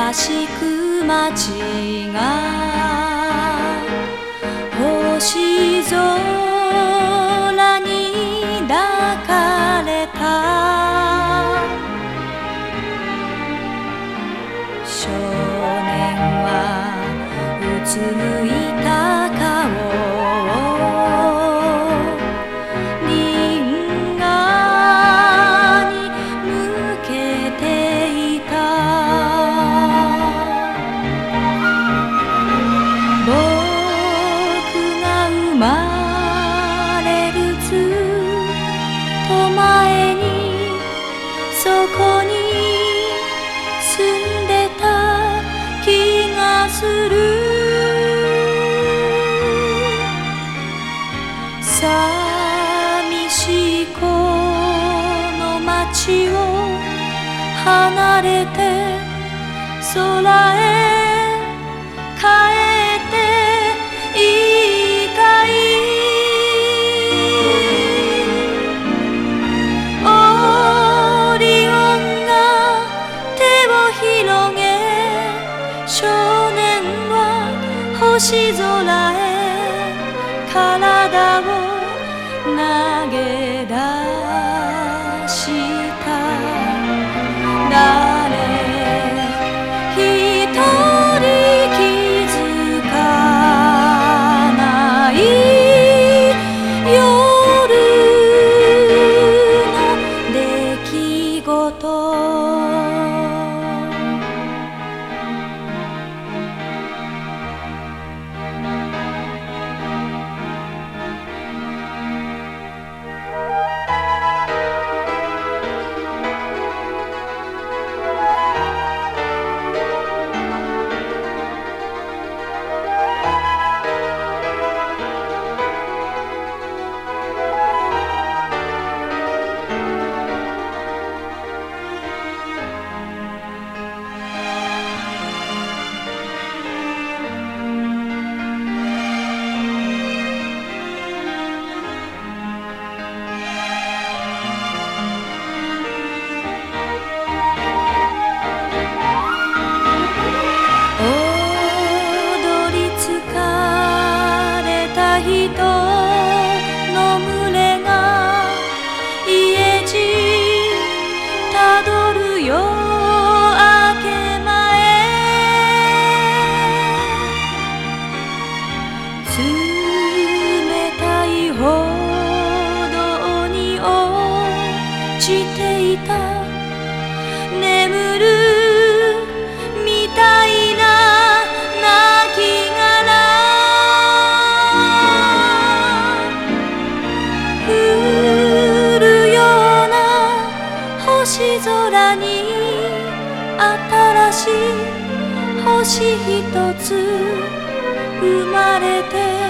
しく街が星空に抱かれた。少年はうつむいた顔を銀河に向けていた。僕が生まれるずっと前にそこに住んでた気がする。寂しいこの街を離れて空へ帰っていいかい。オリオンが手を広げ少年は星空へ体を投げ出した。誰一人気づかない夜の出来事。人の群れが家路たどる夜明け前。冷たい歩道に落ちていた眠るみたいな星空に新しい星ひとつ生まれて